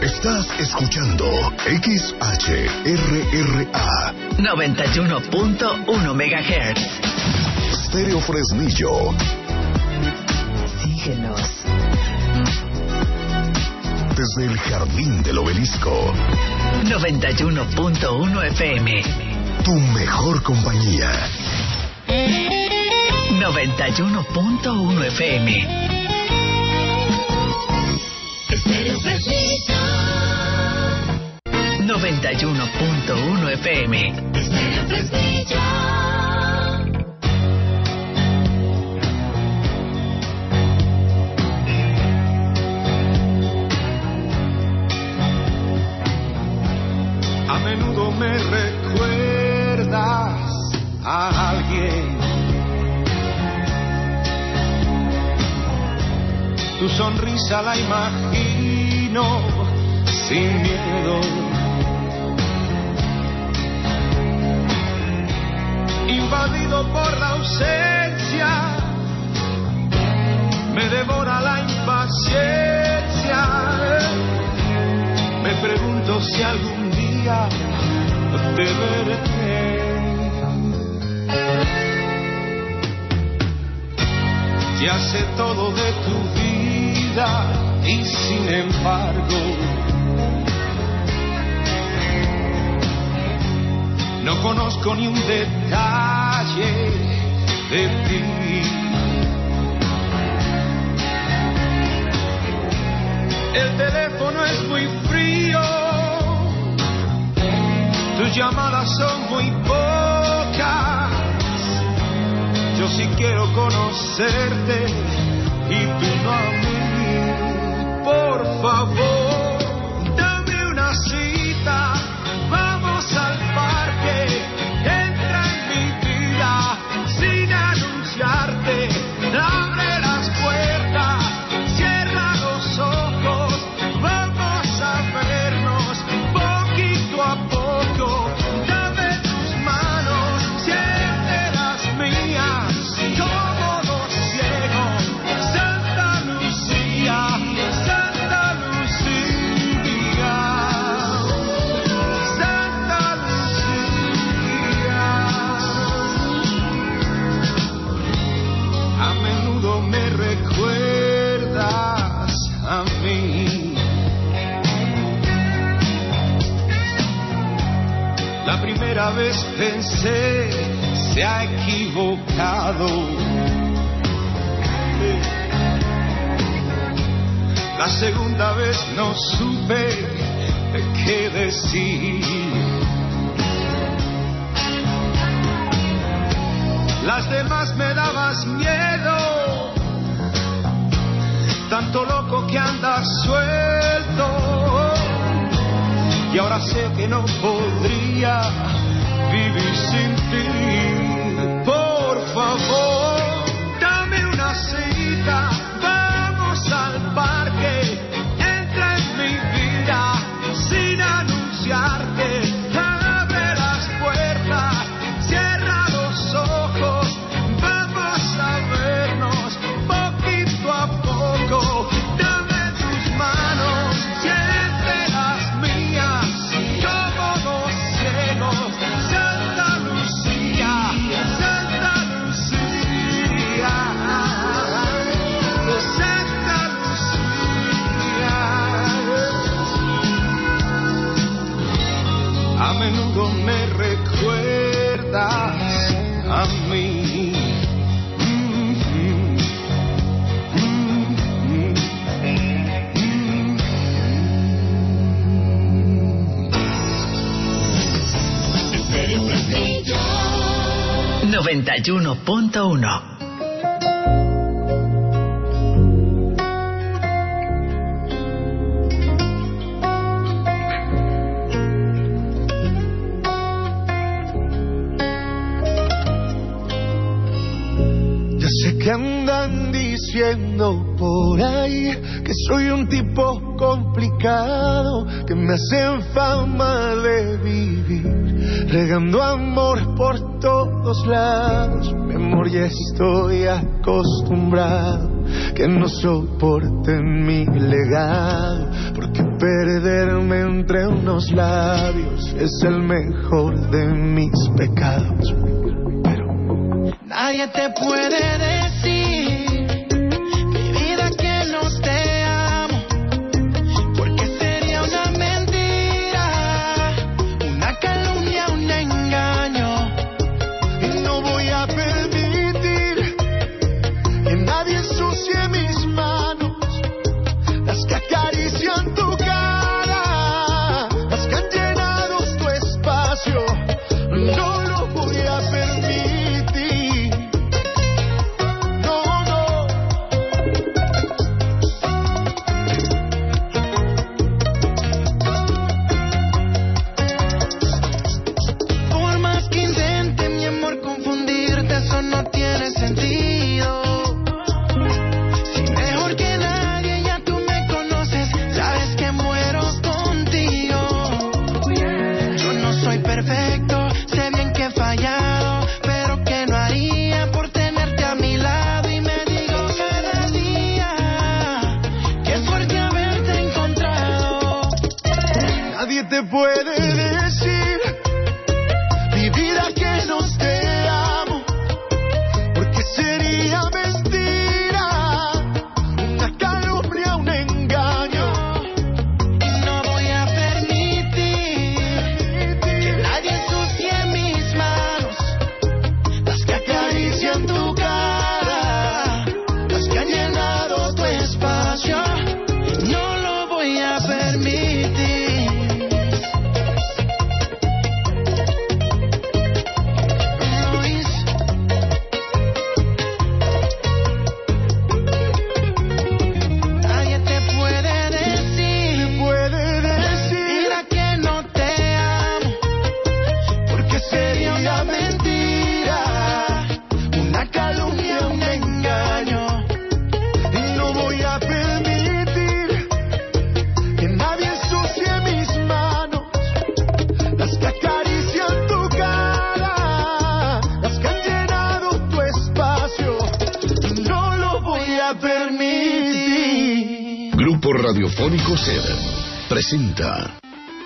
Estás escuchando XHRRA 91.1 MHz. Stereo Fresnillo. Síguenos. Desde el Jardín del Obelisco. 91.1 FM. Tu mejor compañía. 91.1 FM. Stereo Fresnillo. 91.1 FM. Stereo Fresnillo. A menudo me recuerdas a alguien. Tu sonrisa la imagino sin miedo. Invadido por la ausencia, me devora la impaciencia. Me pregunto si algún día te veré. Ya sé todo de tu vida y sin embargo no conozco ni un detalle de ti. El teléfono es muy frío, tus llamadas son muy pocas. Yo sí quiero conocerte y tú no a mí. Por favor, dame una cita, vamos al parque. Entra en mi vida sin anunciarte. Abre las puertas, cierra los ojos. Vamos a vernos poquito a poco. Dame tus manos, siente las mías. Como dos ciegos. Santa Lucía, Santa Lucía, Santa Lucía. A menudo me recuerdas a mí. La primera vez pensé, se ha equivocado. La segunda vez no supe qué decir. Las demás me dabas miedo, tanto loco que andas suelto. Y ahora sé que no podría vivir sin ti. Por favor, dame una cita, vamos al parque. Entra en mi vida sin anunciarte. Abre las puertas, cierra los ojos. Vamos a vernos poquito a poco. Dame tus manos, siente las mías. Como dos ciegos. Santa Lucía, Santa Lucía, Santa Lucía. A menudo me recuerdas a mí. Stereo Fresnillo. 91.1. Ya sé que andan diciendo por ahí que soy un tipo complicado, que me hacen fama de vivir regando amor por todos lados. Mi amor, ya estoy acostumbrado que no soporten mi legado, porque perderme entre unos labios es el mejor de mis pecados. Pero nadie te puede decir, mi vida, que no te amo, porque sería una mentira, una calumnia, un engaño, y no voy a permitir que nadie ensucie mis manos, las que acarician tu cara, las que han llenado tu espacio. No lo voy a permitir. No, no. Por más que intente, mi amor, confundirte, eso no tiene sentido. Perfecto, sé bien que he fallado, pero que no haría por tenerte a mi lado. Y me digo cada día que es fuerte haberte encontrado. Nadie te puede decir, mi vida, que no te amo, porque sería mentira, una calumnia, un engaño. Y no voy a permitir que nadie ensucie mis manos, las que acarician tu cara, las que han llenado tu espacio. No lo voy a permitir. Luis. Nadie te puede decir, mira, que no te amo, porque sería una mentira, una calumnia, un engaño. Y no voy a permitir que nadie ensucie mis manos, las que acarician tu cara, las que han llenado tu espacio. No lo voy a permitir. Grupo Radiofónico SER presenta.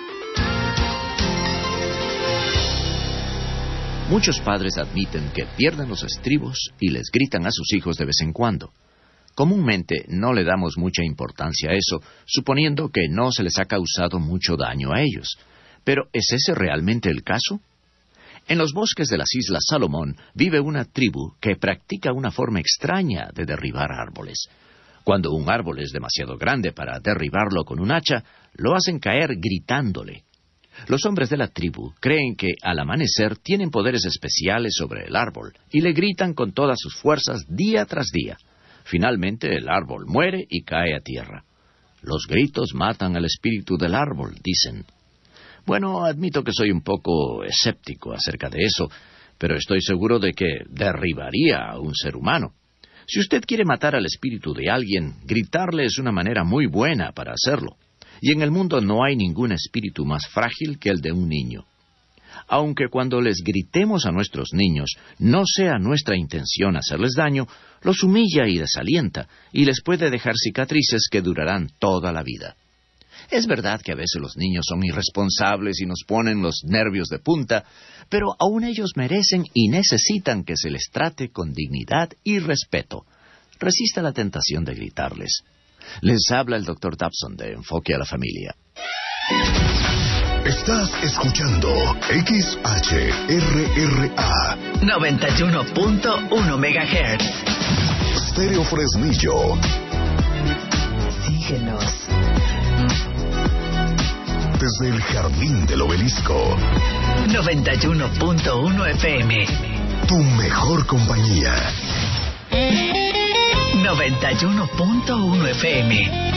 Muchos padres admiten que pierden los estribos y les gritan a sus hijos de vez en cuando. Comúnmente no le damos mucha importancia a eso, suponiendo que no se les ha causado mucho daño a ellos. Pero ¿es ese realmente el caso? En los bosques de las Islas Salomón vive una tribu que practica una forma extraña de derribar árboles. Cuando un árbol es demasiado grande para derribarlo con un hacha, lo hacen caer gritándole. Los hombres de la tribu creen que al amanecer tienen poderes especiales sobre el árbol y le gritan con todas sus fuerzas día tras día. Finalmente el árbol muere y cae a tierra. Los gritos matan al espíritu del árbol, dicen. Bueno, admito que soy un poco escéptico acerca de eso, pero estoy seguro de que derribaría a un ser humano. Si usted quiere matar al espíritu de alguien, gritarle es una manera muy buena para hacerlo. Y en el mundo no hay ningún espíritu más frágil que el de un niño. Aunque cuando les gritemos a nuestros niños no sea nuestra intención hacerles daño, los humilla y desalienta, y les puede dejar cicatrices que durarán toda la vida. Es verdad que a veces los niños son irresponsables y nos ponen los nervios de punta, pero aún ellos merecen y necesitan que se les trate con dignidad y respeto. Resista la tentación de gritarles. Les habla el Dr. Dobson de Enfoque a la Familia. Estás escuchando XHRRA 91.1 MHz. Stereo Fresnillo. Síguenos. Desde el Jardín del Obelisco. 91.1 FM. Tu mejor compañía. 91.1 FM.